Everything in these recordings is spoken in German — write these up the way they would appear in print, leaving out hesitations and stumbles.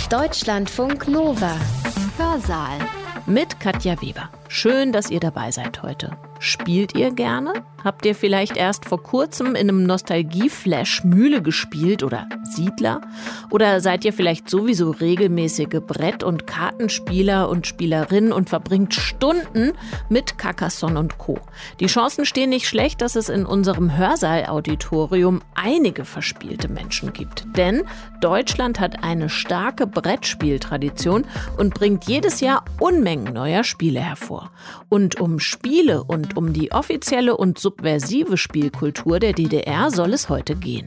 Deutschlandfunk Nova. Hörsaal. Mit Katja Weber. Schön, dass ihr dabei seid heute. Spielt ihr gerne? Habt ihr vielleicht erst vor kurzem in einem Nostalgie-Flash Mühle gespielt oder Siedler? Oder seid ihr vielleicht sowieso regelmäßige Brett- und Kartenspieler und Spielerinnen und verbringt Stunden mit Carcassonne und Co.? Die Chancen stehen nicht schlecht, dass es in unserem Hörsaal-Auditorium einige verspielte Menschen gibt. Denn Deutschland hat eine starke Brettspieltradition und bringt jedes Jahr Unmengen neuer Spiele hervor. Und um Spiele und um die offizielle und subversive Spielkultur der DDR soll es heute gehen.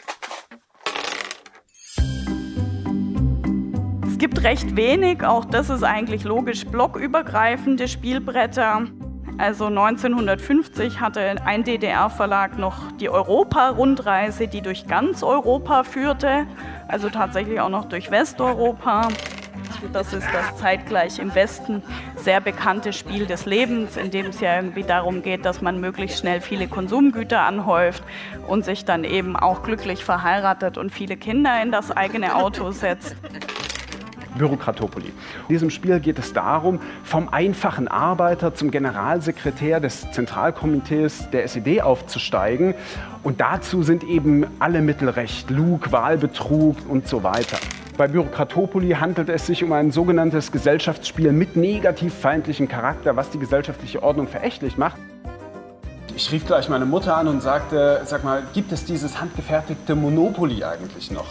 Es gibt recht wenig, auch das ist eigentlich logisch, blockübergreifende Spielbretter. Also 1950 hatte ein DDR-Verlag noch die Europa-Rundreise, die durch ganz Europa führte, also tatsächlich auch noch durch Westeuropa. Das ist das zeitgleich im Westen sehr bekannte Spiel des Lebens, in dem es ja irgendwie darum geht, dass man möglichst schnell viele Konsumgüter anhäuft und sich dann eben auch glücklich verheiratet und viele Kinder in das eigene Auto setzt. Bürokratopoli. In diesem Spiel geht es darum, vom einfachen Arbeiter zum Generalsekretär des Zentralkomitees der SED aufzusteigen. Und dazu sind eben alle Mittel recht, Lug, Wahlbetrug und so weiter. Bei Bürokratopoli handelt es sich um ein sogenanntes Gesellschaftsspiel mit negativ feindlichem Charakter, was die gesellschaftliche Ordnung verächtlich macht. Ich rief gleich meine Mutter an und sagte, sag mal, gibt es dieses handgefertigte Monopoly eigentlich noch?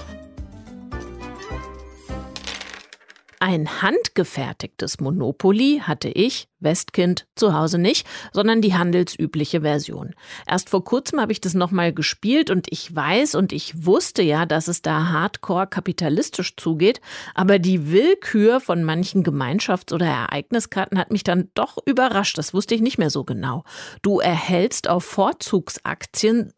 Ein handgefertigtes Monopoly hatte ich, Westkind, zu Hause nicht, sondern die handelsübliche Version. Erst vor kurzem habe ich das nochmal gespielt und ich weiß und ich wusste ja, dass es da hardcore kapitalistisch zugeht, aber die Willkür von manchen Gemeinschafts- oder Ereigniskarten hat mich dann doch überrascht, das wusste ich nicht mehr so genau. Du erhältst auf Vorzugsaktien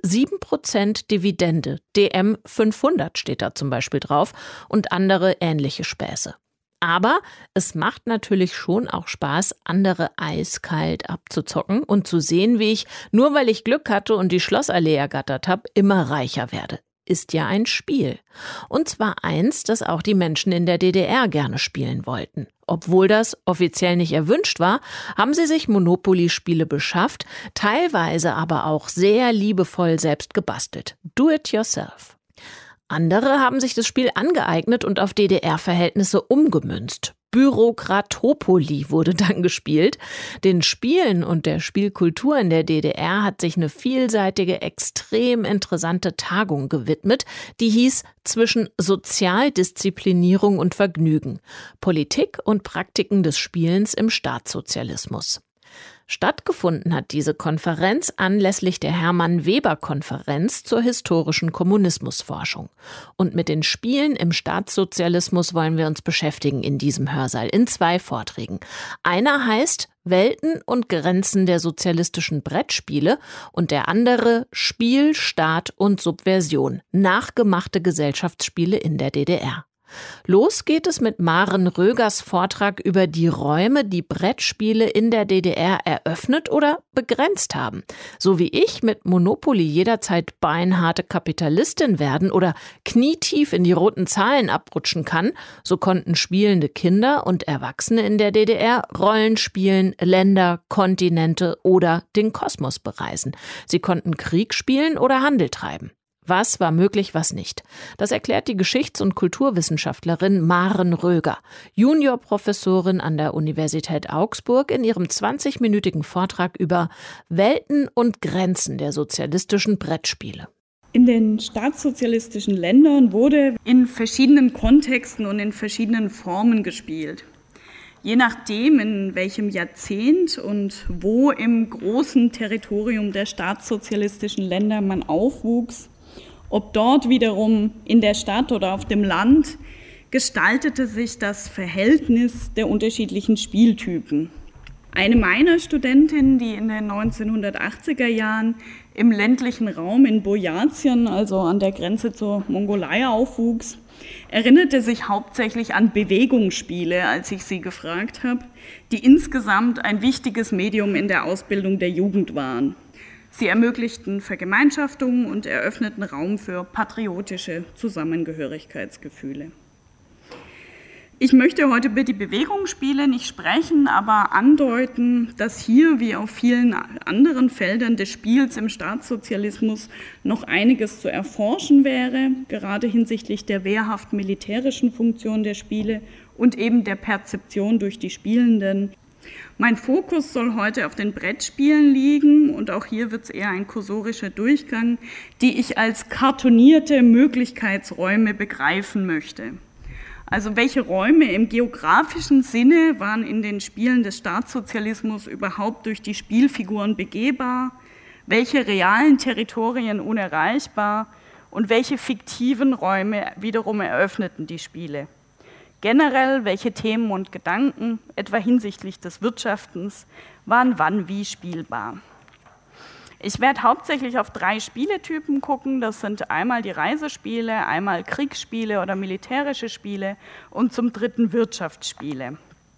7% Dividende, DM 500 steht da zum Beispiel drauf und andere ähnliche Späße. Aber es macht natürlich schon auch Spaß, andere eiskalt abzuzocken und zu sehen, wie ich, nur weil ich Glück hatte und die Schlossallee ergattert habe, immer reicher werde. Ist ja ein Spiel. Und zwar eins, das auch die Menschen in der DDR gerne spielen wollten. Obwohl das offiziell nicht erwünscht war, haben sie sich Monopoly-Spiele beschafft, teilweise aber auch sehr liebevoll selbst gebastelt. Do it yourself. Andere haben sich das Spiel angeeignet und auf DDR-Verhältnisse umgemünzt. Bürokratopoli wurde dann gespielt. Den Spielen und der Spielkultur in der DDR hat sich eine vielseitige, extrem interessante Tagung gewidmet, die hieß Zwischen Sozialdisziplinierung und Vergnügen. Politik und Praktiken des Spielens im Staatssozialismus. Stattgefunden hat diese Konferenz anlässlich der Hermann-Weber-Konferenz zur historischen Kommunismusforschung. Und mit den Spielen im Staatssozialismus wollen wir uns beschäftigen in diesem Hörsaal in 2 Vorträgen. Einer heißt Welten und Grenzen der sozialistischen Brettspiele und der andere Spiel, Staat und Subversion, nachgemachte Gesellschaftsspiele in der DDR. Los geht es mit Maren Rögers Vortrag über die Räume, die Brettspiele in der DDR eröffnet oder begrenzt haben. So wie ich mit Monopoly jederzeit beinharte Kapitalistin werden oder knietief in die roten Zahlen abrutschen kann, so konnten spielende Kinder und Erwachsene in der DDR Rollen spielen, Länder, Kontinente oder den Kosmos bereisen. Sie konnten Krieg spielen oder Handel treiben. Was war möglich, was nicht? Das erklärt die Geschichts- und Kulturwissenschaftlerin Maren Röger, Juniorprofessorin an der Universität Augsburg, in ihrem 20-minütigen Vortrag über Welten und Grenzen der sozialistischen Brettspiele. In den staatssozialistischen Ländern wurde in verschiedenen Kontexten und in verschiedenen Formen gespielt. Je nachdem, in welchem Jahrzehnt und wo im großen Territorium der staatssozialistischen Länder man aufwuchs, ob dort wiederum in der Stadt oder auf dem Land, gestaltete sich das Verhältnis der unterschiedlichen Spieltypen. Eine meiner Studentinnen, die in den 1980er Jahren im ländlichen Raum in Boyatien, also an der Grenze zur Mongolei, aufwuchs, erinnerte sich hauptsächlich an Bewegungsspiele, als ich sie gefragt habe, die insgesamt ein wichtiges Medium in der Ausbildung der Jugend waren. Sie ermöglichten Vergemeinschaftung und eröffneten Raum für patriotische Zusammengehörigkeitsgefühle. Ich möchte heute über die Bewegungsspiele nicht sprechen, aber andeuten, dass hier wie auf vielen anderen Feldern des Spiels im Staatssozialismus noch einiges zu erforschen wäre, gerade hinsichtlich der wehrhaft militärischen Funktion der Spiele und eben der Perzeption durch die Spielenden. Mein Fokus soll heute auf den Brettspielen liegen und auch hier wird es eher ein kursorischer Durchgang, die ich als kartonierte Möglichkeitsräume begreifen möchte. Also welche Räume im geografischen Sinne waren in den Spielen des Staatssozialismus überhaupt durch die Spielfiguren begehbar, welche realen Territorien unerreichbar und welche fiktiven Räume wiederum eröffneten die Spiele. Generell, welche Themen und Gedanken, etwa hinsichtlich des Wirtschaftens, waren wann wie spielbar. Ich werde hauptsächlich auf 3 Spieletypen gucken, das sind einmal die Reisespiele, einmal Kriegsspiele oder militärische Spiele und zum 3. Wirtschaftsspiele.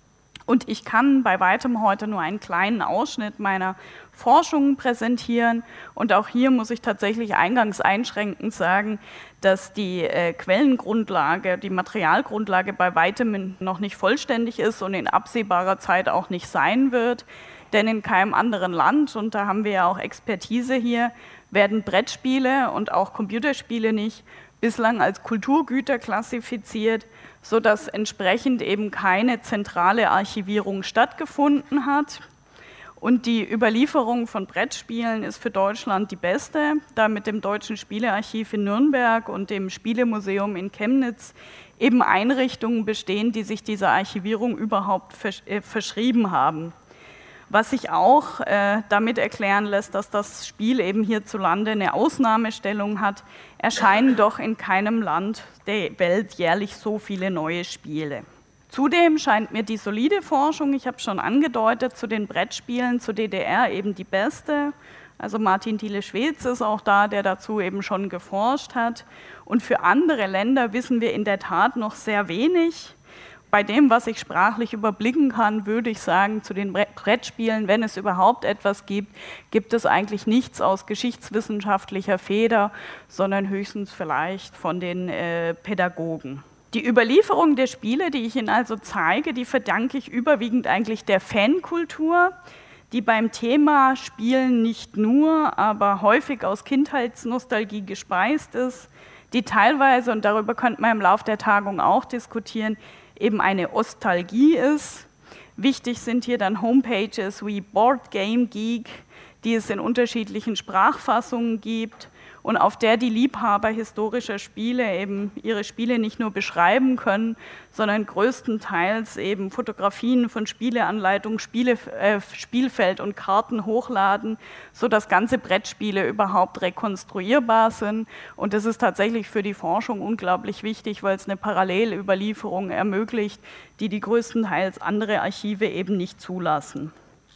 Und ich kann bei weitem heute nur einen kleinen Ausschnitt meiner Forschungen präsentieren und auch hier muss ich tatsächlich eingangs einschränkend sagen, dass die Quellengrundlage, die Materialgrundlage bei weitem noch nicht vollständig ist und in absehbarer Zeit auch nicht sein wird. Denn in keinem anderen Land, und da haben wir ja auch Expertise hier, werden Brettspiele und auch Computerspiele nicht bislang als Kulturgüter klassifiziert, sodass entsprechend eben keine zentrale Archivierung stattgefunden hat. Und die Überlieferung von Brettspielen ist für Deutschland die beste, da mit dem Deutschen Spielearchiv in Nürnberg und dem Spielemuseum in Chemnitz eben Einrichtungen bestehen, die sich dieser Archivierung überhaupt verschrieben haben. Was sich auch damit erklären lässt, dass das Spiel eben hierzulande eine Ausnahmestellung hat, erscheinen doch in keinem Land der Welt jährlich so viele neue Spiele. Zudem scheint mir die solide Forschung, ich habe schon angedeutet, zu den Brettspielen zur DDR eben die beste. Also Martin Thiele-Schwedz ist auch da, der dazu eben schon geforscht hat. Und für andere Länder wissen wir in der Tat noch sehr wenig. Bei dem, was ich sprachlich überblicken kann, würde ich sagen, zu den Brettspielen, wenn es überhaupt etwas gibt, gibt es eigentlich nichts aus geschichtswissenschaftlicher Feder, sondern höchstens vielleicht von den Pädagogen. Die Überlieferung der Spiele, die ich Ihnen also zeige, die verdanke ich überwiegend eigentlich der Fankultur, die beim Thema Spielen nicht nur, aber häufig aus Kindheitsnostalgie gespeist ist, die teilweise, und darüber könnte man im Laufe der Tagung auch diskutieren, eben eine Ostalgie ist. Wichtig sind hier dann Homepages wie Board Game Geek, die es in unterschiedlichen Sprachfassungen gibt und auf der die Liebhaber historischer Spiele eben ihre Spiele nicht nur beschreiben können, sondern größtenteils eben Fotografien von Spieleanleitungen, Spielfeld und Karten hochladen, sodass ganze Brettspiele überhaupt rekonstruierbar sind. Und das ist tatsächlich für die Forschung unglaublich wichtig, weil es eine Parallelüberlieferung ermöglicht, die größtenteils andere Archive eben nicht zulassen.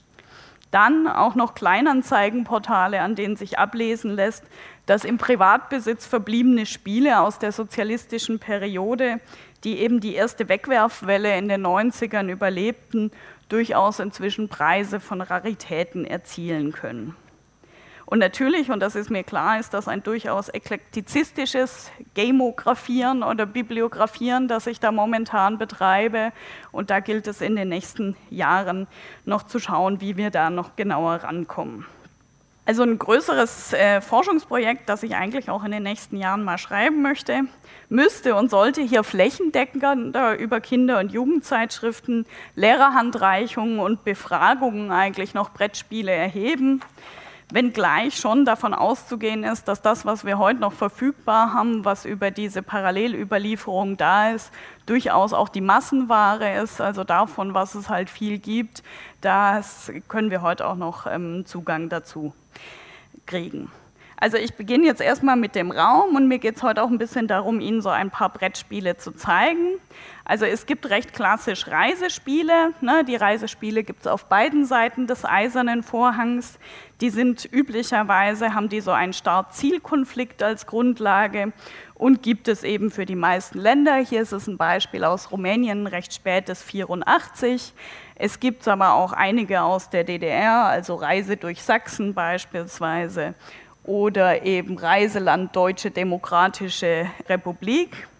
Dann auch noch Kleinanzeigenportale, an denen sich ablesen lässt, dass im Privatbesitz verbliebene Spiele aus der sozialistischen Periode, die eben die erste Wegwerfwelle in den 90ern überlebten, durchaus inzwischen Preise von Raritäten erzielen können. Und natürlich, und das ist mir klar, ist das ein durchaus eklektizistisches Gamografieren oder Bibliografieren, das ich da momentan betreibe. Und da gilt es in den nächsten Jahren noch zu schauen, wie wir da noch genauer rankommen. Also ein größeres Forschungsprojekt, das ich eigentlich auch in den nächsten Jahren mal schreiben möchte, müsste und sollte hier flächendeckender über Kinder- und Jugendzeitschriften, Lehrerhandreichungen und Befragungen eigentlich noch Brettspiele erheben. Wenngleich schon davon auszugehen ist, dass das, was wir heute noch verfügbar haben, was über diese Parallelüberlieferung da ist, durchaus auch die Massenware ist, also davon, was es halt viel gibt, das können wir heute auch noch Zugang dazu kriegen. Also ich beginne jetzt erstmal mit dem Raum und mir geht es heute auch ein bisschen darum, Ihnen so ein paar Brettspiele zu zeigen. Also es gibt recht klassisch Reisespiele, ne? Die Reisespiele gibt es auf beiden Seiten des Eisernen Vorhangs. Die sind üblicherweise, haben die so einen Start-Ziel-Konflikt als Grundlage und gibt es eben für die meisten Länder. Hier ist es ein Beispiel aus Rumänien, recht spätes 84. Es gibt aber auch einige aus der DDR, also Reise durch Sachsen beispielsweise oder eben Reiseland Deutsche Demokratische Republik.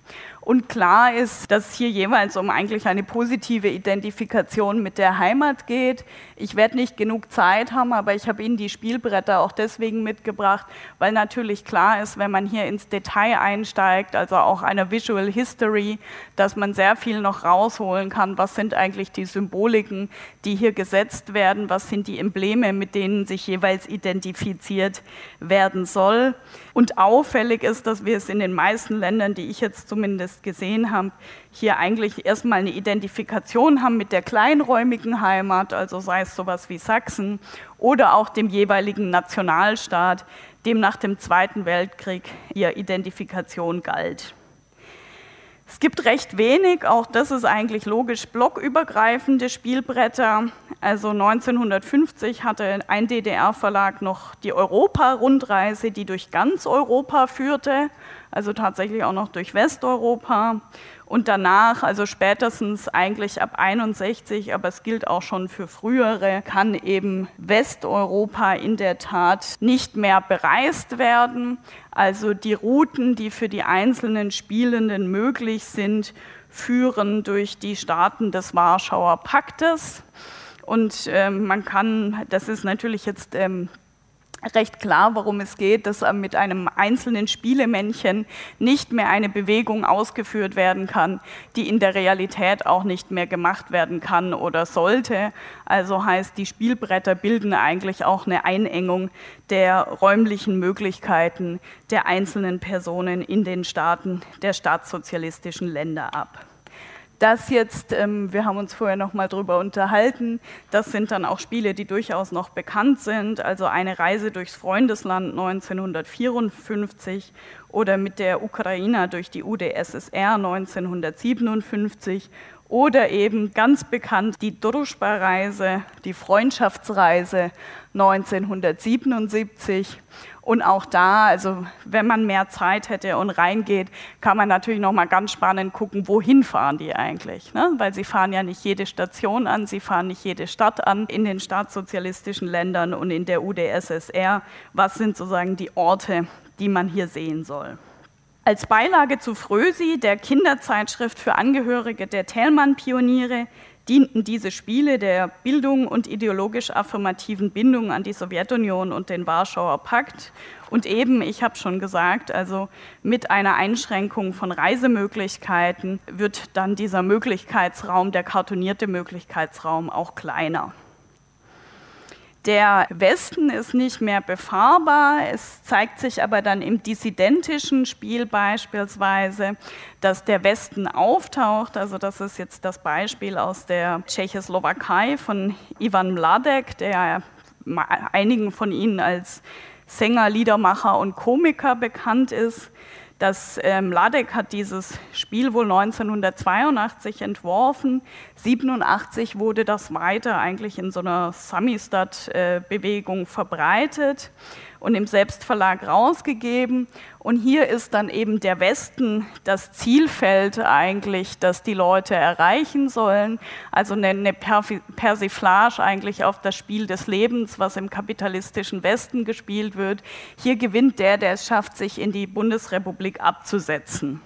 Und klar ist, dass es hier jeweils um eigentlich eine positive Identifikation mit der Heimat geht. Ich werde nicht genug Zeit haben, aber ich habe Ihnen die Spielbretter auch deswegen mitgebracht, weil natürlich klar ist, wenn man hier ins Detail einsteigt, also auch einer Visual History, dass man sehr viel noch rausholen kann. Was sind eigentlich die Symboliken, die hier gesetzt werden? Was sind die Embleme, mit denen sich jeweils identifiziert werden soll? Und auffällig ist, dass wir es in den meisten Ländern, die ich jetzt zumindest gesehen habe, hier eigentlich erstmal eine Identifikation haben mit der kleinräumigen Heimat, also sei es sowas wie Sachsen oder auch dem jeweiligen Nationalstaat, dem nach dem Zweiten Weltkrieg ihre Identifikation galt. Es gibt recht wenig, auch das ist eigentlich logisch, blockübergreifende Spielbretter. Also 1950 hatte ein DDR-Verlag noch die Europa-Rundreise, die durch ganz Europa führte, also tatsächlich auch noch durch Westeuropa. Und danach, also spätestens eigentlich ab 61, aber es gilt auch schon für frühere, kann eben Westeuropa in der Tat nicht mehr bereist werden. Also die Routen, die für die einzelnen Spielenden möglich sind, führen durch die Staaten des Warschauer Paktes. Und man kann, das ist natürlich jetzt recht klar, worum es geht, dass mit einem einzelnen Spielemännchen nicht mehr eine Bewegung ausgeführt werden kann, die in der Realität auch nicht mehr gemacht werden kann oder sollte. Also heißt, die Spielbretter bilden eigentlich auch eine Einengung der räumlichen Möglichkeiten der einzelnen Personen in den Staaten der staatssozialistischen Länder ab. Das jetzt, wir haben uns vorher noch mal drüber unterhalten, das sind dann auch Spiele, die durchaus noch bekannt sind, also eine Reise durchs Freundesland 1954 oder mit der Ukrainer durch die UdSSR 1957 oder eben ganz bekannt die Družba-Reise, die Freundschaftsreise 1977. Und auch da, also wenn man mehr Zeit hätte und reingeht, kann man natürlich noch mal ganz spannend gucken, wohin fahren die eigentlich, ne? Weil sie fahren ja nicht jede Station an, sie fahren nicht jede Stadt an in den staatssozialistischen Ländern und in der UdSSR. Was sind sozusagen die Orte, die man hier sehen soll? Als Beilage zu Frösi, der Kinderzeitschrift für Angehörige der Thälmann-Pioniere, dienten diese Spiele der Bildung und ideologisch affirmativen Bindung an die Sowjetunion und den Warschauer Pakt. Und eben, ich habe schon gesagt, also mit einer Einschränkung von Reisemöglichkeiten wird dann dieser Möglichkeitsraum, der kartonierte Möglichkeitsraum, auch kleiner. Der Westen ist nicht mehr befahrbar, es zeigt sich aber dann im dissidentischen Spiel beispielsweise, dass der Westen auftaucht, also das ist jetzt das Beispiel aus der Tschechoslowakei von Ivan Mladek, der einigen von Ihnen als Sänger, Liedermacher und Komiker bekannt ist. Mladek hat dieses Spiel wohl 1982 entworfen. 1987 wurde das weiter eigentlich in so einer Samistat-Bewegung verbreitet und im Selbstverlag rausgegeben. Und hier ist dann eben der Westen das Zielfeld eigentlich, das die Leute erreichen sollen. Also eine Persiflage eigentlich auf das Spiel des Lebens, was im kapitalistischen Westen gespielt wird. Hier gewinnt der es schafft, sich in die Bundesrepublik abzusetzen.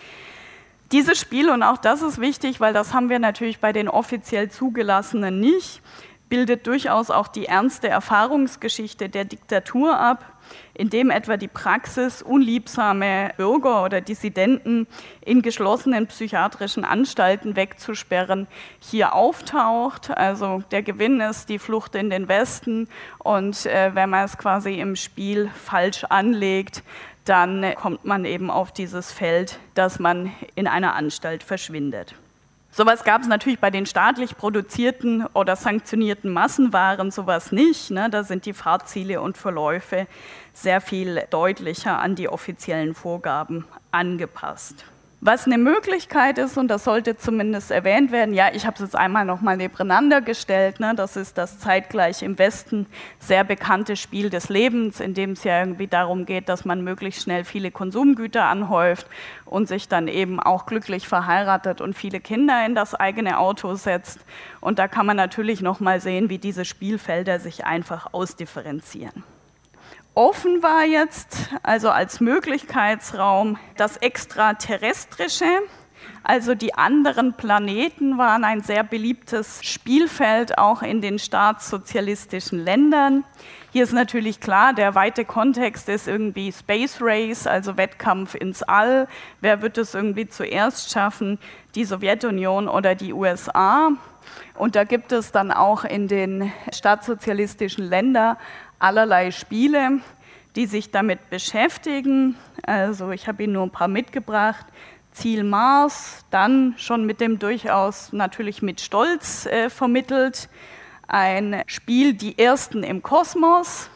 Dieses Spiel, und auch das ist wichtig, weil das haben wir natürlich bei den offiziell Zugelassenen nicht, bildet durchaus auch die ernste Erfahrungsgeschichte der Diktatur ab, indem etwa die Praxis, unliebsame Bürger oder Dissidenten in geschlossenen psychiatrischen Anstalten wegzusperren, hier auftaucht. Also der Gewinn ist die Flucht in den Westen und wenn man es quasi im Spiel falsch anlegt, dann kommt man eben auf dieses Feld, dass man in einer Anstalt verschwindet. Sowas gab es natürlich bei den staatlich produzierten oder sanktionierten Massenwaren sowas nicht, ne? Da sind die Fahrziele und Verläufe sehr viel deutlicher an die offiziellen Vorgaben angepasst. Was eine Möglichkeit ist, und das sollte zumindest erwähnt werden, ja, ich habe es jetzt einmal nochmal nebeneinander gestellt, ne, das ist das zeitgleich im Westen sehr bekannte Spiel des Lebens, in dem es ja irgendwie darum geht, dass man möglichst schnell viele Konsumgüter anhäuft und sich dann eben auch glücklich verheiratet und viele Kinder in das eigene Auto setzt. Und da kann man natürlich nochmal sehen, wie diese Spielfelder sich einfach ausdifferenzieren. Offen war jetzt, also als Möglichkeitsraum, das Extraterrestrische. Also die anderen Planeten waren ein sehr beliebtes Spielfeld, auch in den staatssozialistischen Ländern. Hier ist natürlich klar, der weite Kontext ist irgendwie Space Race, also Wettkampf ins All. Wer wird es irgendwie zuerst schaffen, die Sowjetunion oder die USA? Und da gibt es dann auch in den staatssozialistischen Ländern allerlei Spiele, die sich damit beschäftigen. Also ich habe Ihnen nur ein paar mitgebracht. Ziel Mars, dann schon mit dem durchaus natürlich mit Stolz vermittelt. Ein Spiel Die Ersten im Kosmos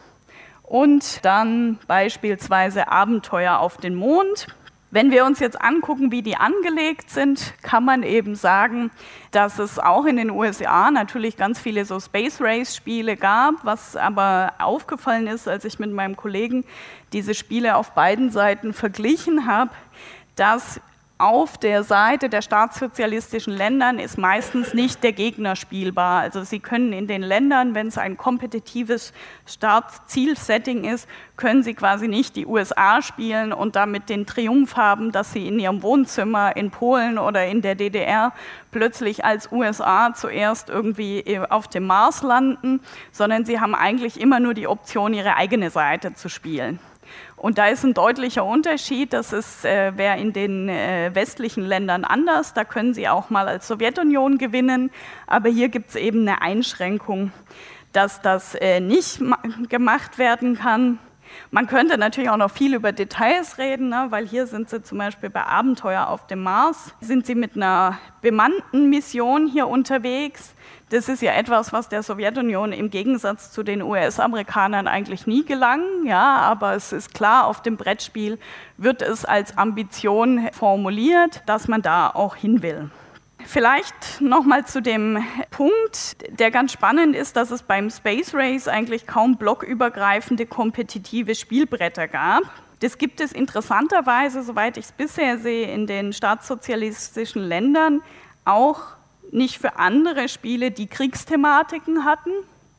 und dann beispielsweise Abenteuer auf den Mond. Wenn wir uns jetzt angucken, wie die angelegt sind, kann man eben sagen, dass es auch in den USA natürlich ganz viele so Space Race Spiele gab, was aber aufgefallen ist, als ich mit meinem Kollegen diese Spiele auf beiden Seiten verglichen habe, dass auf der Seite der staatssozialistischen Ländern ist meistens nicht der Gegner spielbar. Also Sie können in den Ländern, wenn es ein kompetitives Start-Ziel-Setting ist, können Sie quasi nicht die USA spielen und damit den Triumph haben, dass Sie in Ihrem Wohnzimmer in Polen oder in der DDR plötzlich als USA zuerst irgendwie auf dem Mars landen, sondern Sie haben eigentlich immer nur die Option, Ihre eigene Seite zu spielen. Und da ist ein deutlicher Unterschied, das wäre in den westlichen Ländern anders, da können Sie auch mal als Sowjetunion gewinnen, aber hier gibt es eben eine Einschränkung, dass das nicht gemacht werden kann. Man könnte natürlich auch noch viel über Details reden, ne, weil hier sind Sie zum Beispiel bei Abenteuer auf dem Mars, sind Sie mit einer bemannten Mission hier unterwegs. Das ist ja etwas, was der Sowjetunion im Gegensatz zu den US-Amerikanern eigentlich nie gelang. Ja, aber es ist klar, auf dem Brettspiel wird es als Ambition formuliert, dass man da auch hin will. Vielleicht nochmal zu dem Punkt, der ganz spannend ist, dass es beim Space Race eigentlich kaum blockübergreifende kompetitive Spielbretter gab. Das gibt es interessanterweise, soweit ich es bisher sehe, in den staatssozialistischen Ländern auch nicht für andere Spiele, die Kriegsthematiken hatten.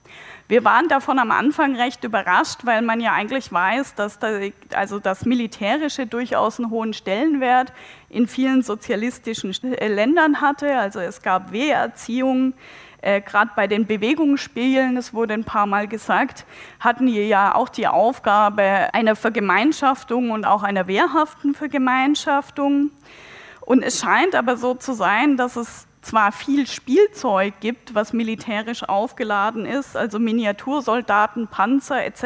Wir waren davon am Anfang recht überrascht, weil man ja eigentlich weiß, dass das Militärische durchaus einen hohen Stellenwert in vielen sozialistischen Ländern hatte. Also es gab Wehrerziehung, gerade bei den Bewegungsspielen, es wurde ein paar Mal gesagt, hatten wir ja auch die Aufgabe einer Vergemeinschaftung und auch einer wehrhaften Vergemeinschaftung. Und es scheint aber so zu sein, dass es zwar viel Spielzeug gibt, was militärisch aufgeladen ist, also Miniatursoldaten, Panzer etc.,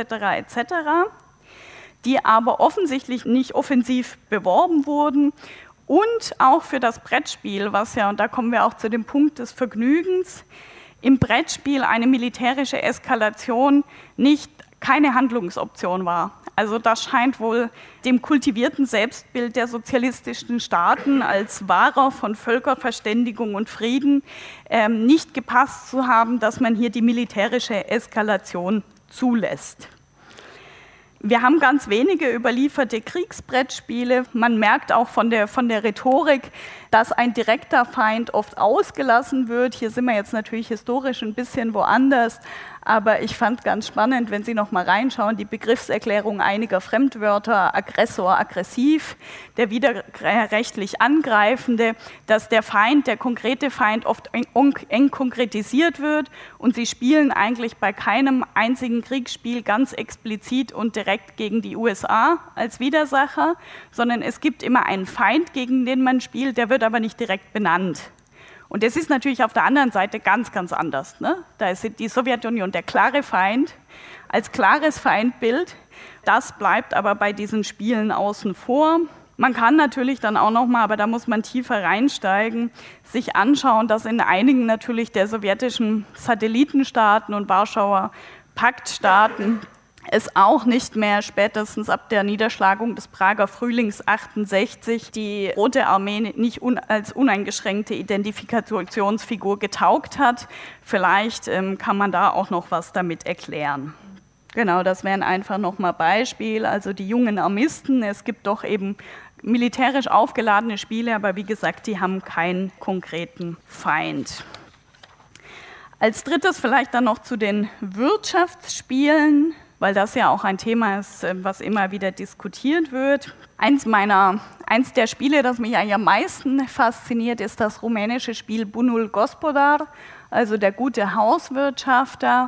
die aber offensichtlich nicht offensiv beworben wurden und auch für das Brettspiel, was ja, und da kommen wir auch zu dem Punkt des Vergnügens, im Brettspiel eine militärische Eskalation keine Handlungsoption war. Also das scheint wohl dem kultivierten Selbstbild der sozialistischen Staaten als Wahrer von Völkerverständigung und Frieden nicht gepasst zu haben, dass man hier die militärische Eskalation zulässt. Wir haben ganz wenige überlieferte Kriegsbrettspiele. Man merkt auch von der Rhetorik, dass ein direkter Feind oft ausgelassen wird. Hier sind wir jetzt natürlich historisch ein bisschen woanders, aber ich fand ganz spannend, wenn Sie noch mal reinschauen, die Begriffserklärung einiger Fremdwörter, Aggressor, aggressiv, der widerrechtlich Angreifende, dass der Feind, der konkrete Feind oft eng konkretisiert wird und Sie spielen eigentlich bei keinem einzigen Kriegsspiel ganz explizit und direkt gegen die USA als Widersacher, sondern es gibt immer einen Feind, gegen den man spielt, der wird aber nicht direkt benannt. Und das ist natürlich auf der anderen Seite ganz, ganz anders. Ne? Da ist die Sowjetunion der klare Feind, als klares Feindbild. Das bleibt aber bei diesen Spielen außen vor. Man kann natürlich dann auch nochmal, aber da muss man tiefer reinsteigen, sich anschauen, dass in einigen natürlich der sowjetischen Satellitenstaaten und Warschauer Paktstaaten es auch nicht mehr, spätestens ab der Niederschlagung des Prager Frühlings 68, die Rote Armee nicht als uneingeschränkte Identifikationsfigur getaugt hat. Vielleicht kann man da auch noch was damit erklären. Genau, das wären einfach nochmal Beispiele, also die jungen Armisten. Es gibt doch eben militärisch aufgeladene Spiele, aber wie gesagt, die haben keinen konkreten Feind. Als drittes vielleicht dann noch zu den Wirtschaftsspielen. weil das ja auch ein Thema ist, was immer wieder diskutiert wird. Eins der Spiele, das mich eigentlich am meisten fasziniert, ist das rumänische Spiel Bunul Gospodar, also der gute Hauswirtschafter,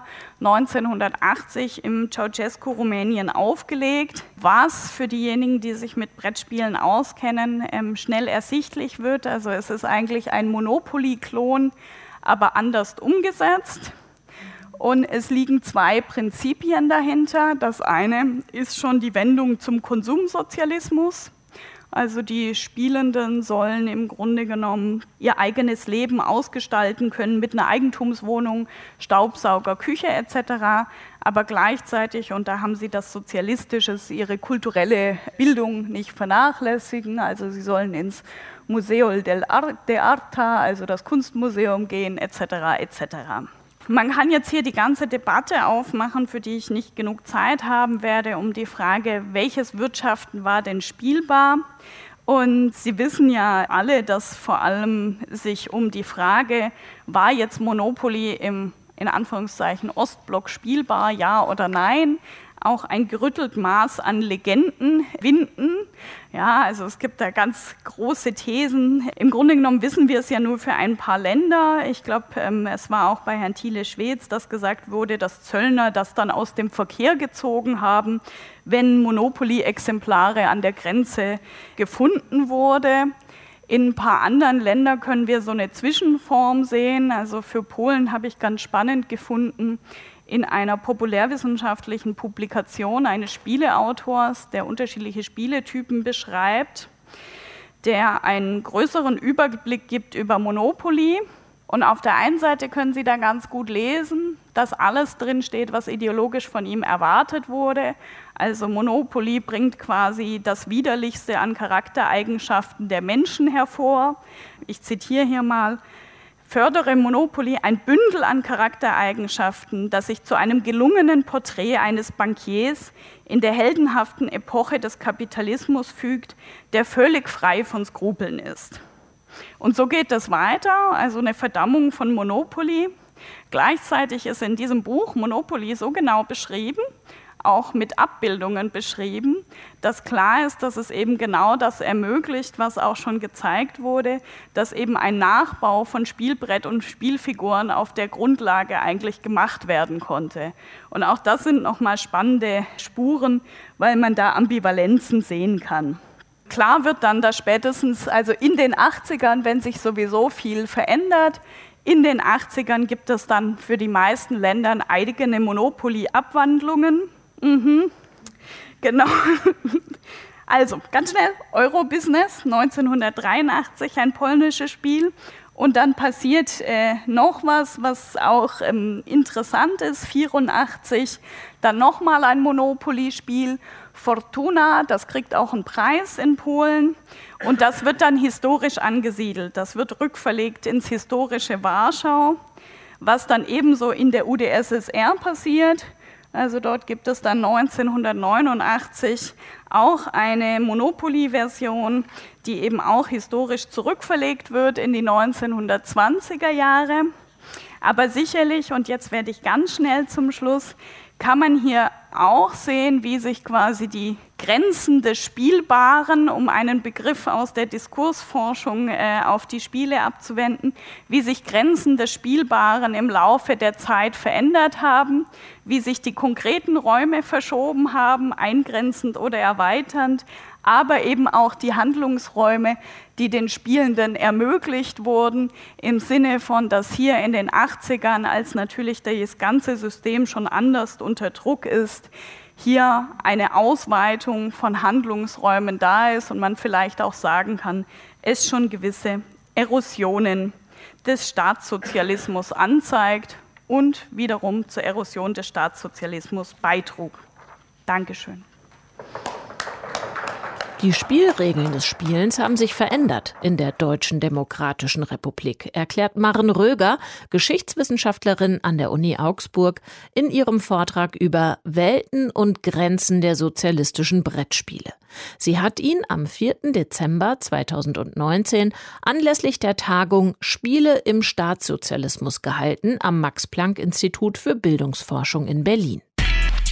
1980 im Ceausescu Rumänien aufgelegt. Was für diejenigen, die sich mit Brettspielen auskennen, schnell ersichtlich wird. Also es ist eigentlich ein Monopoly-Klon, aber anders umgesetzt. Und es liegen 2 Prinzipien dahinter. Das eine ist schon die Wendung zum Konsumsozialismus. Also die Spielenden sollen im Grunde genommen ihr eigenes Leben ausgestalten können mit einer Eigentumswohnung, Staubsauger, Küche etc. Aber gleichzeitig, und da haben sie das Sozialistische, ihre kulturelle Bildung nicht vernachlässigen. Also sie sollen ins Museo de Arta, also das Kunstmuseum gehen etc. etc. Man kann jetzt hier die ganze Debatte aufmachen, für die ich nicht genug Zeit haben werde, um die Frage, welches Wirtschaften war denn spielbar? Und Sie wissen ja alle, dass vor allem sich um die Frage, war jetzt Monopoly im, in Anführungszeichen, Ostblock spielbar, ja oder nein, auch ein gerüttelt Maß an Legenden winden. Ja, also es gibt da ganz große Thesen. Im Grunde genommen wissen wir es ja nur für ein paar Länder. Ich glaube, es war auch bei Herrn Thiele-Schwedz, dass gesagt wurde, dass Zöllner das dann aus dem Verkehr gezogen haben, wenn Monopoly-Exemplare an der Grenze gefunden wurde. In ein paar anderen Ländern können wir so eine Zwischenform sehen. Also für Polen habe ich ganz spannend gefunden, in einer populärwissenschaftlichen Publikation eines Spieleautors, der unterschiedliche Spieletypen beschreibt, der einen größeren Überblick gibt über Monopoly. Und auf der einen Seite können Sie da ganz gut lesen, dass alles drinsteht, was ideologisch von ihm erwartet wurde. Also Monopoly bringt quasi das Widerlichste an Charaktereigenschaften der Menschen hervor. Ich zitiere hier mal: Fördere Monopoly ein Bündel an Charaktereigenschaften, das sich zu einem gelungenen Porträt eines Bankiers in der heldenhaften Epoche des Kapitalismus fügt, der völlig frei von Skrupeln ist. Und so geht es weiter, also eine Verdammung von Monopoly. Gleichzeitig ist in diesem Buch Monopoly so genau beschrieben, auch mit Abbildungen beschrieben, dass klar ist, dass es eben genau das ermöglicht, was auch schon gezeigt wurde, dass eben ein Nachbau von Spielbrett und Spielfiguren auf der Grundlage eigentlich gemacht werden konnte. Und auch das sind nochmal spannende Spuren, weil man da Ambivalenzen sehen kann. Klar wird dann, dass spätestens, also in den 80ern, wenn sich sowieso viel verändert, in den 80ern gibt es dann für die meisten Länder eigene Monopoly-Abwandlungen. Genau. Also, ganz schnell, Eurobusiness, 1983, ein polnisches Spiel. Und dann passiert noch was auch interessant ist, 1984, dann nochmal ein Monopoly-Spiel, Fortuna, das kriegt auch einen Preis in Polen. Und das wird dann historisch angesiedelt, das wird rückverlegt ins historische Warschau, was dann ebenso in der UdSSR passiert. Also dort gibt es dann 1989 auch eine Monopoly-Version, die eben auch historisch zurückverlegt wird in die 1920er Jahre. Aber sicherlich, und jetzt werde ich ganz schnell zum Schluss, kann man hier auch sehen, wie sich quasi die Grenzen des Spielbaren, um einen Begriff aus der Diskursforschung auf die Spiele abzuwenden, wie sich Grenzen des Spielbaren im Laufe der Zeit verändert haben, wie sich die konkreten Räume verschoben haben, eingrenzend oder erweiternd, aber eben auch die Handlungsräume, die den Spielenden ermöglicht wurden, im Sinne von, dass hier in den 80ern, als natürlich das ganze System schon anders unter Druck ist, hier eine Ausweitung von Handlungsräumen da ist und man vielleicht auch sagen kann, es schon gewisse Erosionen des Staatssozialismus anzeigt und wiederum zur Erosion des Staatssozialismus beitrug. Dankeschön. Die Spielregeln des Spielens haben sich verändert in der Deutschen Demokratischen Republik, erklärt Maren Röger, Geschichtswissenschaftlerin an der Uni Augsburg, in ihrem Vortrag über Welten und Grenzen der sozialistischen Brettspiele. Sie hat ihn am 4. Dezember 2019 anlässlich der Tagung Spiele im Staatssozialismus gehalten am Max-Planck-Institut für Bildungsforschung in Berlin.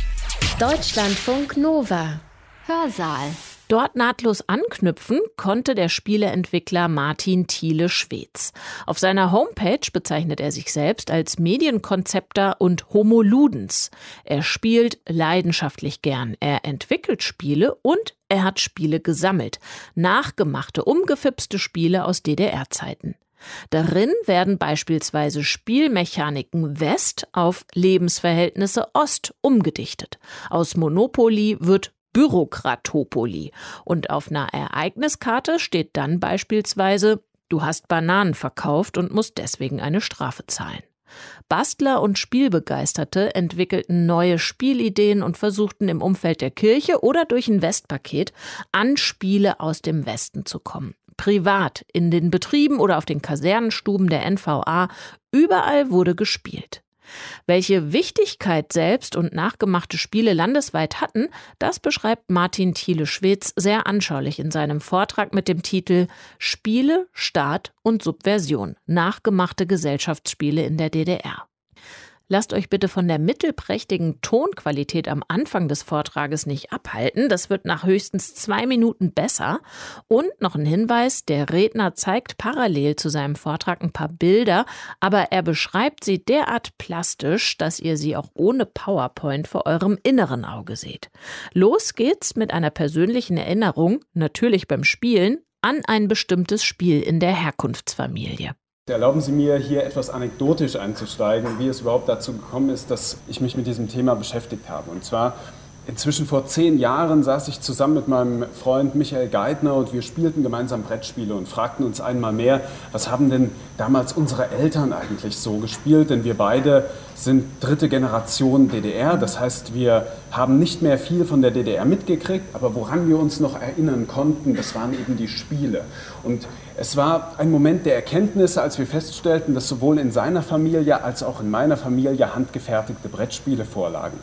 Deutschlandfunk Nova. Hörsaal. Dort nahtlos anknüpfen konnte der Spieleentwickler Martin Thiele-Schweetz. Auf seiner Homepage bezeichnet er sich selbst als Medienkonzepter und Homo Ludens. Er spielt leidenschaftlich gern, er entwickelt Spiele und er hat Spiele gesammelt. Nachgemachte, umgefipste Spiele aus DDR-Zeiten. Darin werden beispielsweise Spielmechaniken West auf Lebensverhältnisse Ost umgedichtet. Aus Monopoly wird Bürokratopoly. Und auf einer Ereigniskarte steht dann beispielsweise: Du hast Bananen verkauft und musst deswegen eine Strafe zahlen. Bastler und Spielbegeisterte entwickelten neue Spielideen und versuchten im Umfeld der Kirche oder durch ein Westpaket an Spiele aus dem Westen zu kommen. Privat, in den Betrieben oder auf den Kasernenstuben der NVA, überall wurde gespielt. Welche Wichtigkeit selbst und nachgemachte Spiele landesweit hatten, das beschreibt Martin Thiele-Schweetz sehr anschaulich in seinem Vortrag mit dem Titel Spiele, Staat und Subversion. Nachgemachte Gesellschaftsspiele in der DDR. Lasst euch bitte von der mittelprächtigen Tonqualität am Anfang des Vortrages nicht abhalten. Das wird nach höchstens 2 Minuten besser. Und noch ein Hinweis, der Redner zeigt parallel zu seinem Vortrag ein paar Bilder, aber er beschreibt sie derart plastisch, dass ihr sie auch ohne PowerPoint vor eurem inneren Auge seht. Los geht's mit einer persönlichen Erinnerung, natürlich beim Spielen, an ein bestimmtes Spiel in der Herkunftsfamilie. Erlauben Sie mir, hier etwas anekdotisch einzusteigen, wie es überhaupt dazu gekommen ist, dass ich mich mit diesem Thema beschäftigt habe. Und zwar, inzwischen vor 10 Jahren saß ich zusammen mit meinem Freund Michael Geithner und wir spielten gemeinsam Brettspiele und fragten uns einmal mehr, was haben denn damals unsere Eltern eigentlich so gespielt? Denn wir beide sind 3. Generation DDR, das heißt, wir haben nicht mehr viel von der DDR mitgekriegt, aber woran wir uns noch erinnern konnten, das waren eben die Spiele. Und es war ein Moment der Erkenntnisse, als wir feststellten, dass sowohl in seiner Familie als auch in meiner Familie handgefertigte Brettspiele vorlagen.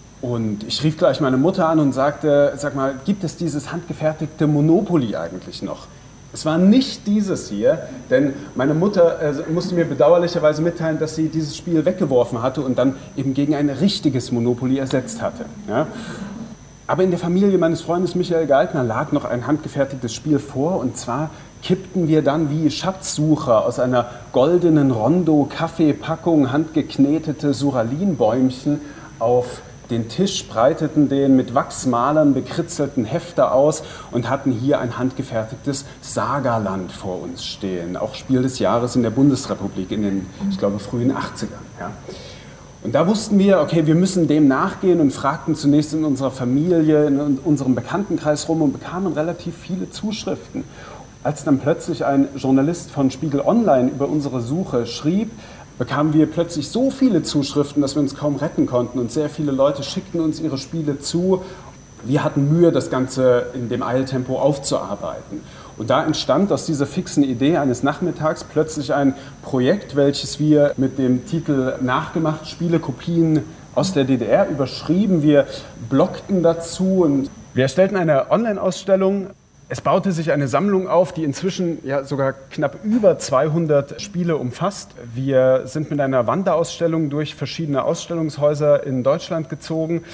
Und ich rief gleich meine Mutter an und sagte, sag mal, gibt es dieses handgefertigte Monopoly eigentlich noch? Es war nicht dieses hier, denn meine Mutter musste mir bedauerlicherweise mitteilen, dass sie dieses Spiel weggeworfen hatte und dann eben gegen ein richtiges Monopoly ersetzt hatte. Ja? Aber in der Familie meines Freundes Michael Geithner lag noch ein handgefertigtes Spiel vor, und zwar kippten wir dann wie Schatzsucher aus einer goldenen Rondo-Kaffeepackung handgeknetete Suralinbäumchen auf den Tisch, breiteten den mit Wachsmalern bekritzelten Hefter aus und hatten hier ein handgefertigtes Sagaland vor uns stehen. Auch Spiel des Jahres in der Bundesrepublik in den, ich glaube, frühen 80ern. Ja. Und da wussten wir, okay, wir müssen dem nachgehen und fragten zunächst in unserer Familie, in unserem Bekanntenkreis rum und bekamen relativ viele Zuschriften. Als dann plötzlich ein Journalist von Spiegel Online über unsere Suche schrieb, bekamen wir plötzlich so viele Zuschriften, dass wir uns kaum retten konnten. Und sehr viele Leute schickten uns ihre Spiele zu. Wir hatten Mühe, das Ganze in dem Eiltempo aufzuarbeiten. Und da entstand aus dieser fixen Idee eines Nachmittags plötzlich ein Projekt, welches wir mit dem Titel Nachgemacht Spielekopien aus der DDR überschrieben. Wir bloggten dazu und wir erstellten eine Online-Ausstellung. Es baute sich eine Sammlung auf, die inzwischen ja sogar knapp über 200 Spiele umfasst. Wir sind mit einer Wanderausstellung durch verschiedene Ausstellungshäuser in Deutschland gezogen.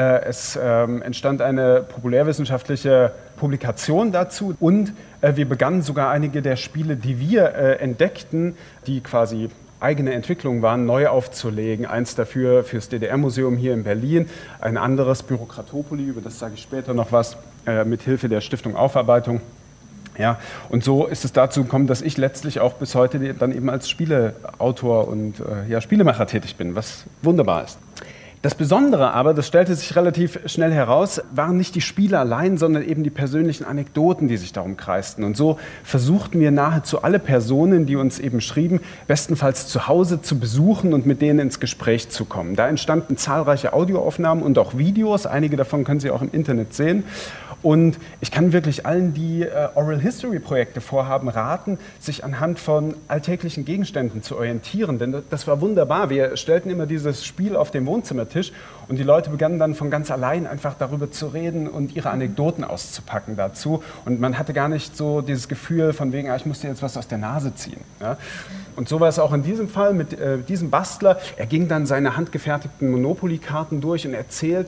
Es entstand eine populärwissenschaftliche Publikation dazu und wir begannen sogar einige der Spiele, die wir entdeckten, die quasi eigene Entwicklungen waren, neu aufzulegen. Eins dafür fürs DDR-Museum hier in Berlin, ein anderes Bürokratopoly, über das sage ich später noch was, mit Hilfe der Stiftung Aufarbeitung. Ja, und so ist es dazu gekommen, dass ich letztlich auch bis heute dann eben als Spieleautor und Spielemacher tätig bin, was wunderbar ist. Das Besondere aber, das stellte sich relativ schnell heraus, waren nicht die Spiele allein, sondern eben die persönlichen Anekdoten, die sich darum kreisten. Und so versuchten wir nahezu alle Personen, die uns eben schrieben, bestenfalls zu Hause zu besuchen und mit denen ins Gespräch zu kommen. Da entstanden zahlreiche Audioaufnahmen und auch Videos. Einige davon können Sie auch im Internet sehen. Und ich kann wirklich allen, die Oral History Projekte vorhaben, raten, sich anhand von alltäglichen Gegenständen zu orientieren. Denn das war wunderbar. Wir stellten immer dieses Spiel auf dem Wohnzimmertisch und die Leute begannen dann von ganz allein einfach darüber zu reden und ihre Anekdoten auszupacken dazu. Und man hatte gar nicht so dieses Gefühl von wegen, ich muss dir jetzt was aus der Nase ziehen. Ja? Und so war es auch in diesem Fall mit diesem Bastler. Er ging dann seine handgefertigten Monopoly-Karten durch und erzählte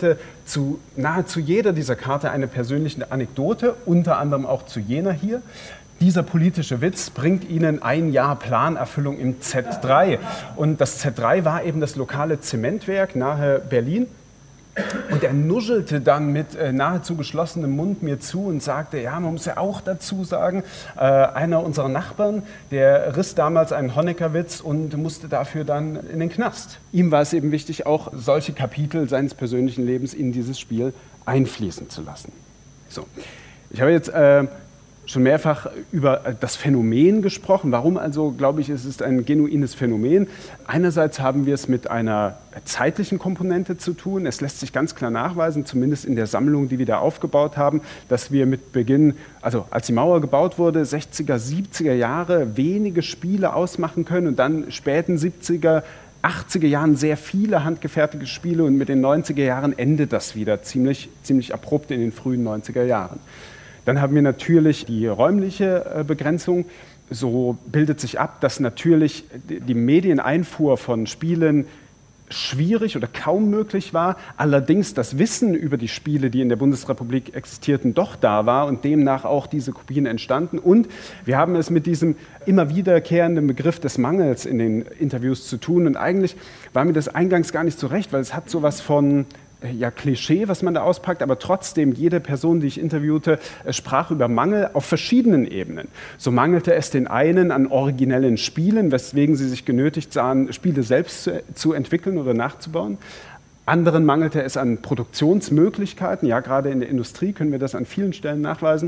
zu nahezu jeder dieser Karte eine persönliche Anekdote, unter anderem auch zu jener hier. Dieser politische Witz bringt Ihnen ein Jahr Planerfüllung im Z3. Und das Z3 war eben das lokale Zementwerk nahe Berlin. Und er nuschelte dann mit nahezu geschlossenem Mund mir zu und sagte, ja, man muss ja auch dazu sagen, einer unserer Nachbarn, der riss damals einen Honecker-Witz und musste dafür dann in den Knast. Ihm war es eben wichtig, auch solche Kapitel seines persönlichen Lebens in dieses Spiel einfließen zu lassen. So. Ich habe jetzt schon mehrfach über das Phänomen gesprochen. Warum also, glaube ich, es ist ein genuines Phänomen. Einerseits haben wir es mit einer zeitlichen Komponente zu tun. Es lässt sich ganz klar nachweisen, zumindest in der Sammlung, die wir da aufgebaut haben, dass wir mit Beginn, also als die Mauer gebaut wurde, 60er, 70er Jahre wenige Spiele ausmachen können und dann späten 70er, 80er Jahren sehr viele handgefertigte Spiele und mit den 90er Jahren endet das wieder ziemlich abrupt in den frühen 90er Jahren. Dann haben wir natürlich die räumliche Begrenzung. So bildet sich ab, dass natürlich die Medieneinfuhr von Spielen schwierig oder kaum möglich war. Allerdings das Wissen über die Spiele, die in der Bundesrepublik existierten, doch da war und demnach auch diese Kopien entstanden. Und wir haben es mit diesem immer wiederkehrenden Begriff des Mangels in den Interviews zu tun. Und eigentlich war mir das eingangs gar nicht so recht, weil es hat sowas von Klischee, was man da auspackt, aber trotzdem, jede Person, die ich interviewte, sprach über Mangel auf verschiedenen Ebenen. So mangelte es den einen an originellen Spielen, weswegen sie sich genötigt sahen, Spiele selbst zu entwickeln oder nachzubauen. Anderen mangelte es an Produktionsmöglichkeiten, ja, gerade in der Industrie können wir das an vielen Stellen nachweisen.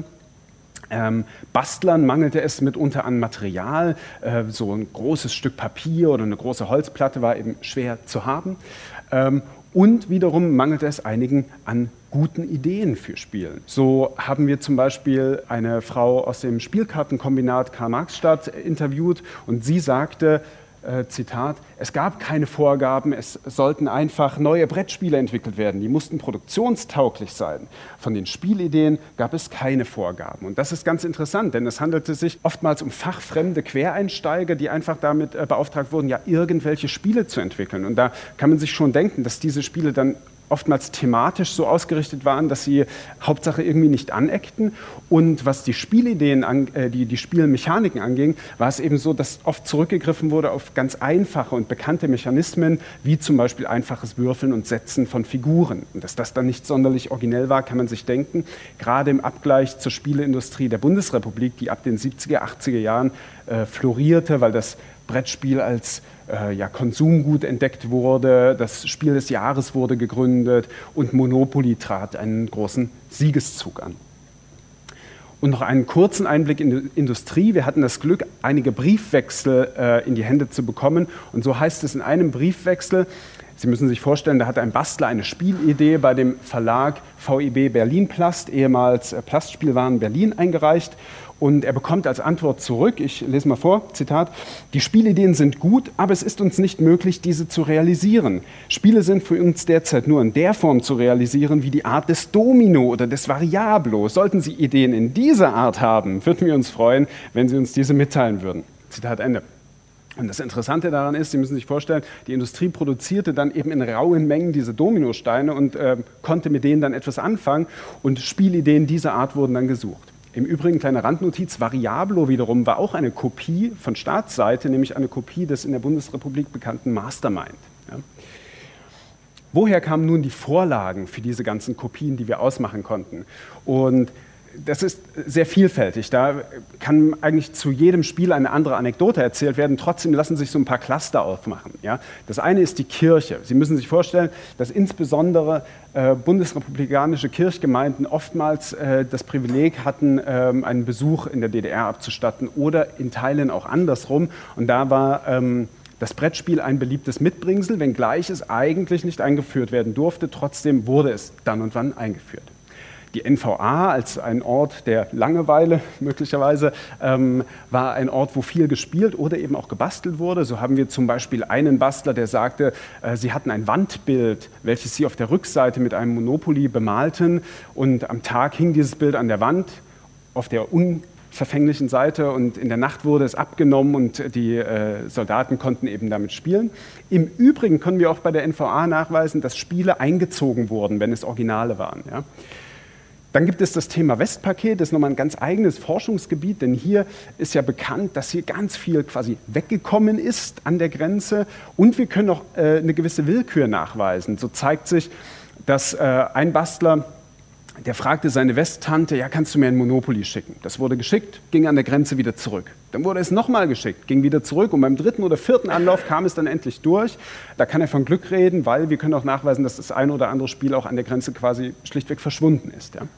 Bastlern mangelte es mitunter an Material, so ein großes Stück Papier oder eine große Holzplatte war eben schwer zu haben. Und wiederum mangelte es einigen an guten Ideen für Spielen. So haben wir zum Beispiel eine Frau aus dem Spielkartenkombinat Karl-Marx-Stadt interviewt und sie sagte, Zitat, es gab keine Vorgaben, es sollten einfach neue Brettspiele entwickelt werden, die mussten produktionstauglich sein. Von den Spielideen gab es keine Vorgaben. Und das ist ganz interessant, denn es handelte sich oftmals um fachfremde Quereinsteiger, die einfach damit beauftragt wurden, ja irgendwelche Spiele zu entwickeln. Und da kann man sich schon denken, dass diese Spiele dann oftmals thematisch so ausgerichtet waren, dass sie Hauptsache irgendwie nicht aneckten. Und was die Spielideen, die Spielmechaniken anging, war es eben so, dass oft zurückgegriffen wurde auf ganz einfache und bekannte Mechanismen, wie zum Beispiel einfaches Würfeln und Setzen von Figuren. Und dass das dann nicht sonderlich originell war, kann man sich denken, gerade im Abgleich zur Spieleindustrie der Bundesrepublik, die ab den 70er, 80er Jahren florierte, weil das Brettspiel als Konsumgut entdeckt wurde, das Spiel des Jahres wurde gegründet und Monopoly trat einen großen Siegeszug an. Und noch einen kurzen Einblick in die Industrie. Wir hatten das Glück, einige Briefwechsel in die Hände zu bekommen. Und so heißt es in einem Briefwechsel, Sie müssen sich vorstellen, da hat ein Bastler eine Spielidee bei dem Verlag VIB Berlin Plast, ehemals Plastspielwaren Berlin, eingereicht. Und er bekommt als Antwort zurück, ich lese mal vor, Zitat, die Spielideen sind gut, aber es ist uns nicht möglich, diese zu realisieren. Spiele sind für uns derzeit nur in der Form zu realisieren, wie die Art des Domino oder des Variablo. Sollten Sie Ideen in dieser Art haben, würden wir uns freuen, wenn Sie uns diese mitteilen würden. Zitat Ende. Und das Interessante daran ist, Sie müssen sich vorstellen, die Industrie produzierte dann eben in rauen Mengen diese Dominosteine und konnte mit denen dann etwas anfangen und Spielideen dieser Art wurden dann gesucht. Im Übrigen, kleine Randnotiz, Variablo wiederum war auch eine Kopie von Staatsseite, nämlich eine Kopie des in der Bundesrepublik bekannten Mastermind. Ja. Woher kamen nun die Vorlagen für diese ganzen Kopien, die wir ausmachen konnten? Und das ist sehr vielfältig. Da kann eigentlich zu jedem Spiel eine andere Anekdote erzählt werden. Trotzdem lassen sich so ein paar Cluster aufmachen. Ja? Das eine ist die Kirche. Sie müssen sich vorstellen, dass insbesondere bundesrepublikanische Kirchgemeinden oftmals das Privileg hatten, einen Besuch in der DDR abzustatten oder in Teilen auch andersrum. Und da war das Brettspiel ein beliebtes Mitbringsel, wenngleich es eigentlich nicht eingeführt werden durfte. Trotzdem wurde es dann und wann eingeführt. Die NVA als ein Ort der Langeweile möglicherweise war ein Ort, wo viel gespielt oder eben auch gebastelt wurde. So haben wir zum Beispiel einen Bastler, der sagte, sie hatten ein Wandbild, welches sie auf der Rückseite mit einem Monopoly bemalten und am Tag hing dieses Bild an der Wand. Auf der verfänglichen Seite und in der Nacht wurde es abgenommen und die Soldaten konnten eben damit spielen. Im Übrigen können wir auch bei der NVA nachweisen, dass Spiele eingezogen wurden, wenn es Originale waren. Ja. Dann gibt es das Thema Westpaket, das ist nochmal ein ganz eigenes Forschungsgebiet, denn hier ist ja bekannt, dass hier ganz viel quasi weggekommen ist an der Grenze und wir können auch eine gewisse Willkür nachweisen. So zeigt sich, dass ein Bastler, der fragte seine Westtante, ja, kannst du mir ein Monopoly schicken? Das wurde geschickt, ging an der Grenze wieder zurück. Dann wurde es nochmal geschickt, ging wieder zurück und beim 3. oder 4. Anlauf kam es dann endlich durch. Da kann er von Glück reden, weil wir können auch nachweisen, dass das ein oder andere Spiel auch an der Grenze quasi schlichtweg verschwunden ist. Ja.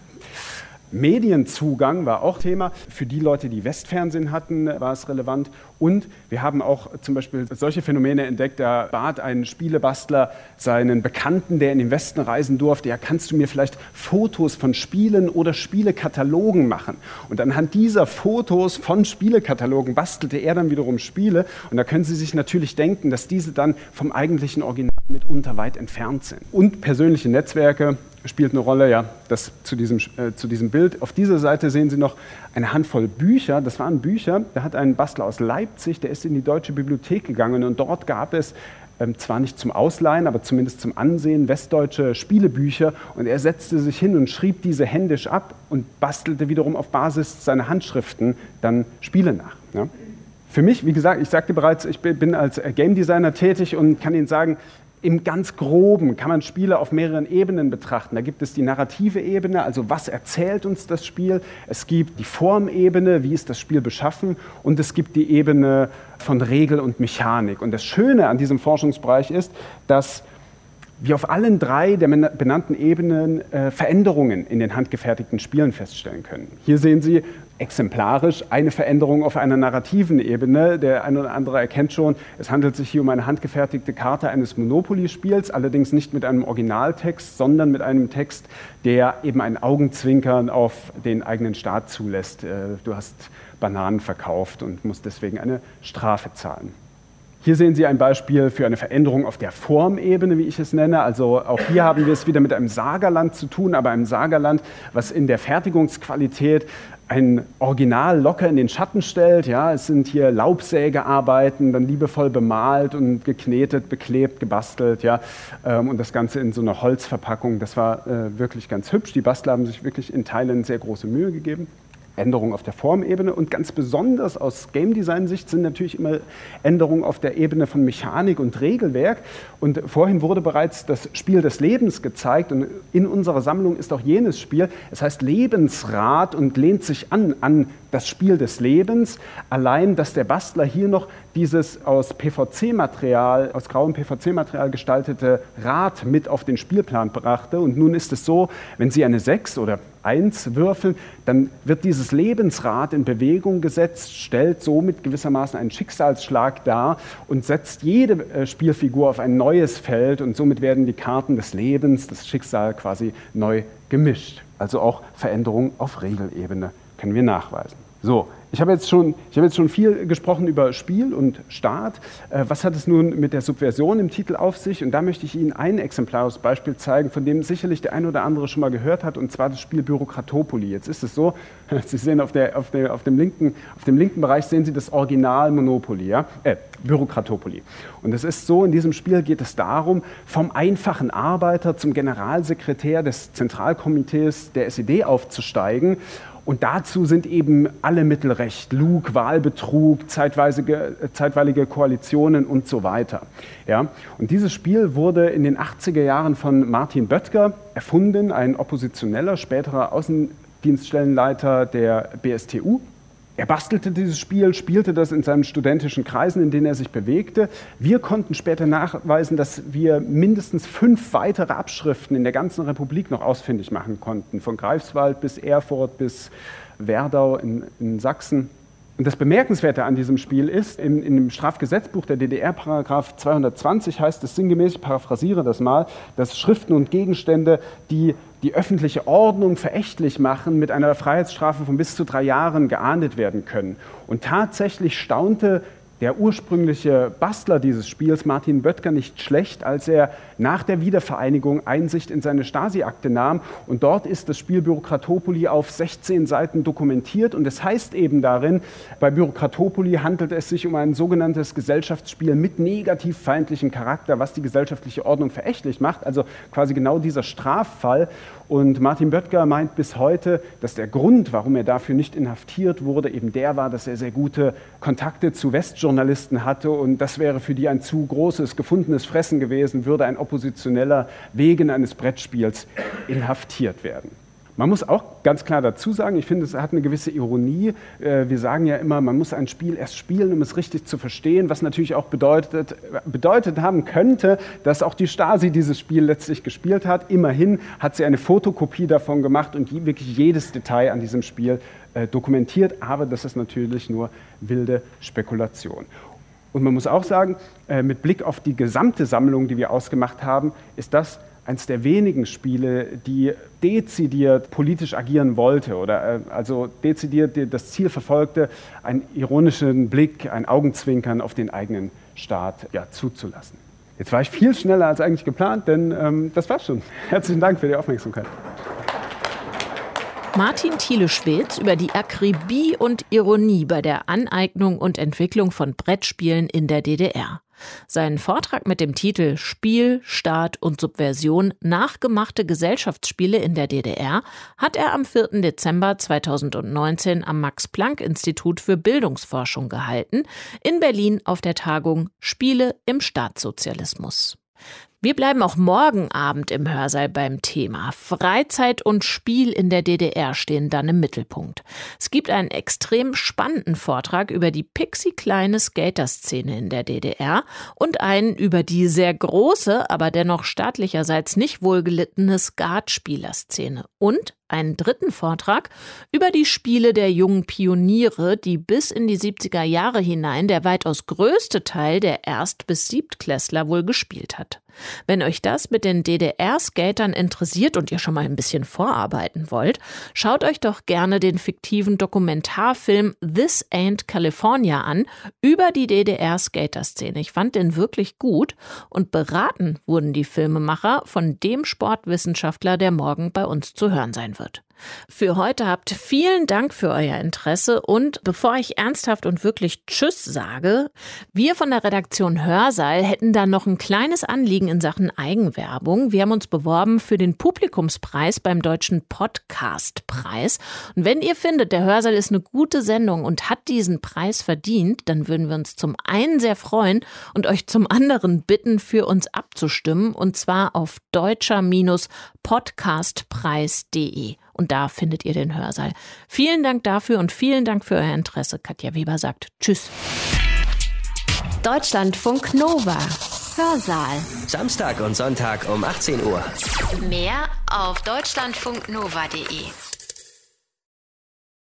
Medienzugang war auch Thema. Für die Leute, die Westfernsehen hatten, war es relevant. Und wir haben auch zum Beispiel solche Phänomene entdeckt. Da bat ein Spielebastler seinen Bekannten, der in den Westen reisen durfte, ja, kannst du mir vielleicht Fotos von Spielen oder Spielekatalogen machen? Und anhand dieser Fotos von Spielekatalogen bastelte er dann wiederum Spiele. Und da können Sie sich natürlich denken, dass diese dann vom eigentlichen Original mitunter weit entfernt sind. Und persönliche Netzwerke spielt eine Rolle, ja, das zu diesem Bild. Auf dieser Seite sehen Sie noch eine Handvoll Bücher. Das waren Bücher, da hat ein Bastler aus Leipzig, der ist in die Deutsche Bibliothek gegangen und dort gab es zwar nicht zum Ausleihen, aber zumindest zum Ansehen westdeutsche Spielebücher und er setzte sich hin und schrieb diese händisch ab und bastelte wiederum auf Basis seiner Handschriften dann Spiele nach. Ja. Für mich, wie gesagt, ich sagte bereits, ich bin als Game Designer tätig und kann Ihnen sagen, im ganz Groben kann man Spiele auf mehreren Ebenen betrachten. Da gibt es die narrative Ebene, also was erzählt uns das Spiel. Es gibt die Formebene, wie ist das Spiel beschaffen. Und es gibt die Ebene von Regel und Mechanik. Und das Schöne an diesem Forschungsbereich ist, dass wir auf allen 3 der benannten Ebenen Veränderungen in den handgefertigten Spielen feststellen können. Hier sehen Sie exemplarisch eine Veränderung auf einer narrativen Ebene. Der eine oder andere erkennt schon, es handelt sich hier um eine handgefertigte Karte eines Monopoly-Spiels, allerdings nicht mit einem Originaltext, sondern mit einem Text, der eben ein Augenzwinkern auf den eigenen Staat zulässt. Du hast Bananen verkauft und musst deswegen eine Strafe zahlen. Hier sehen Sie ein Beispiel für eine Veränderung auf der Formebene, wie ich es nenne. Also auch hier haben wir es wieder mit einem Sagerland zu tun, aber einem Sagerland, was in der Fertigungsqualität ein Original locker in den Schatten stellt. Ja, es sind hier Laubsägearbeiten, dann liebevoll bemalt und geknetet, beklebt, gebastelt. Ja, und das Ganze in so einer Holzverpackung. Das war wirklich ganz hübsch. Die Bastler haben sich wirklich in Teilen sehr große Mühe gegeben. Änderungen auf der Formebene und ganz besonders aus Game Design Sicht sind natürlich immer Änderungen auf der Ebene von Mechanik und Regelwerk. Und vorhin wurde bereits das Spiel des Lebens gezeigt und in unserer Sammlung ist auch jenes Spiel. Es heißt Lebensrad und lehnt sich an das Spiel des Lebens. Allein, dass der Bastler hier noch dieses aus PVC-Material, aus grauem PVC-Material gestaltete Rad mit auf den Spielplan brachte. Und nun ist es so, wenn Sie eine 6 oder 1 würfeln, dann wird dieses Lebensrad in Bewegung gesetzt, stellt somit gewissermaßen einen Schicksalsschlag dar und setzt jede Spielfigur auf ein neues Feld und somit werden die Karten des Lebens, das Schicksal quasi neu gemischt. Also auch Veränderungen auf Regelebene können wir nachweisen. So, ich habe jetzt schon viel gesprochen über Spiel und Staat. Was hat es nun mit der Subversion im Titel auf sich? Und da möchte ich Ihnen ein exemplarisches Beispiel zeigen, von dem sicherlich der ein oder andere schon mal gehört hat, und zwar das Spiel Bürokratopoli. Jetzt ist es so, Sie sehen auf dem linken Bereich sehen Sie das Original Monopoly, ja? Bürokratopoli. Und es ist so, in diesem Spiel geht es darum, vom einfachen Arbeiter zum Generalsekretär des Zentralkomitees der SED aufzusteigen. Und dazu sind eben alle Mittel recht, Lug, Wahlbetrug, zeitweilige Koalitionen und so weiter. Ja? Und dieses Spiel wurde in den 80er Jahren von Martin Böttger erfunden, ein oppositioneller, späterer Außendienststellenleiter der BSTU. Er bastelte dieses Spiel, spielte das in seinen studentischen Kreisen, in denen er sich bewegte. Wir konnten später nachweisen, dass wir mindestens 5 weitere Abschriften in der ganzen Republik noch ausfindig machen konnten, von Greifswald bis Erfurt bis Werdau in Sachsen. Und das Bemerkenswerte an diesem Spiel ist, in dem Strafgesetzbuch der DDR, Paragraph 220 heißt es sinngemäß, ich paraphrasiere das mal, dass Schriften und Gegenstände, die die öffentliche Ordnung verächtlich machen, mit einer Freiheitsstrafe von bis zu 3 Jahren geahndet werden können. Und tatsächlich staunte der ursprüngliche Bastler dieses Spiels, Martin Böttger, nicht schlecht, als er nach der Wiedervereinigung Einsicht in seine Stasi-Akte nahm. Und dort ist das Spiel Bürokratopoli auf 16 Seiten dokumentiert. Und es heißt eben darin, bei Bürokratopoli handelt es sich um ein sogenanntes Gesellschaftsspiel mit negativ-feindlichem Charakter, was die gesellschaftliche Ordnung verächtlich macht. Also quasi genau dieser Straffall. Und Martin Böttger meint bis heute, dass der Grund, warum er dafür nicht inhaftiert wurde, eben der war, dass er sehr gute Kontakte zu Westjournalisten hatte und das wäre für die ein zu großes, gefundenes Fressen gewesen, würde ein Oppositioneller wegen eines Brettspiels inhaftiert werden. Man muss auch ganz klar dazu sagen, ich finde, es hat eine gewisse Ironie. Wir sagen ja immer, man muss ein Spiel erst spielen, um es richtig zu verstehen, was natürlich auch bedeutet haben könnte, dass auch die Stasi dieses Spiel letztlich gespielt hat. Immerhin hat sie eine Fotokopie davon gemacht und wirklich jedes Detail an diesem Spiel dokumentiert, aber das ist natürlich nur wilde Spekulation. Und man muss auch sagen, mit Blick auf die gesamte Sammlung, die wir ausgemacht haben, ist das eines der wenigen Spiele, die dezidiert politisch agieren wollte oder also dezidiert das Ziel verfolgte, einen ironischen Blick, ein Augenzwinkern auf den eigenen Staat zuzulassen. Jetzt war ich viel schneller als eigentlich geplant, denn das war's schon. Herzlichen Dank für die Aufmerksamkeit. Martin Thiele-Schwedz über die Akribie und Ironie bei der Aneignung und Entwicklung von Brettspielen in der DDR. Seinen Vortrag mit dem Titel »Spiel, Staat und Subversion – Nachgemachte Gesellschaftsspiele in der DDR« hat er am 4. Dezember 2019 am Max-Planck-Institut für Bildungsforschung gehalten, in Berlin auf der Tagung »Spiele im Staatssozialismus«. Wir bleiben auch morgen Abend im Hörsaal beim Thema. Freizeit und Spiel in der DDR stehen dann im Mittelpunkt. Es gibt einen extrem spannenden Vortrag über die pixie-kleine Skater-Szene in der DDR und einen über die sehr große, aber dennoch staatlicherseits nicht wohlgelittene Skatspielerszene. Und einen dritten Vortrag über die Spiele der jungen Pioniere, die bis in die 70er Jahre hinein der weitaus größte Teil der Erst- bis Siebtklässler wohl gespielt hat. Wenn euch das mit den DDR-Skatern interessiert und ihr schon mal ein bisschen vorarbeiten wollt, schaut euch doch gerne den fiktiven Dokumentarfilm This Ain't California an über die DDR-Skater-Szene. Ich fand den wirklich gut und beraten wurden die Filmemacher von dem Sportwissenschaftler, der morgen bei uns zu hören sein wird. Für heute habt vielen Dank für euer Interesse und bevor ich ernsthaft und wirklich Tschüss sage, wir von der Redaktion Hörsaal hätten da noch ein kleines Anliegen in Sachen Eigenwerbung. Wir haben uns beworben für den Publikumspreis beim Deutschen Podcastpreis und wenn ihr findet, der Hörsaal ist eine gute Sendung und hat diesen Preis verdient, dann würden wir uns zum einen sehr freuen und euch zum anderen bitten, für uns abzustimmen und zwar auf deutscher-podcastpreis.de. Und da findet ihr den Hörsaal. Vielen Dank dafür und vielen Dank für euer Interesse. Katja Weber sagt Tschüss. Deutschlandfunk Nova. Hörsaal. Samstag und Sonntag um 18 Uhr. Mehr auf deutschlandfunknova.de.